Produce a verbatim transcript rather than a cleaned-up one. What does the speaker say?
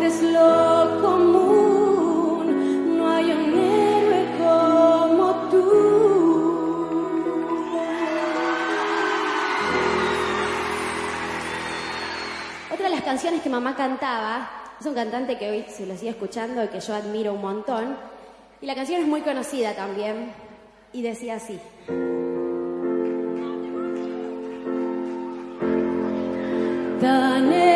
es lo común, no hay un héroe como tú. Otra de las canciones que mamá cantaba, es un cantante que hoy se lo sigue escuchando y que yo admiro un montón, y la canción es muy conocida también, y decía así. Tan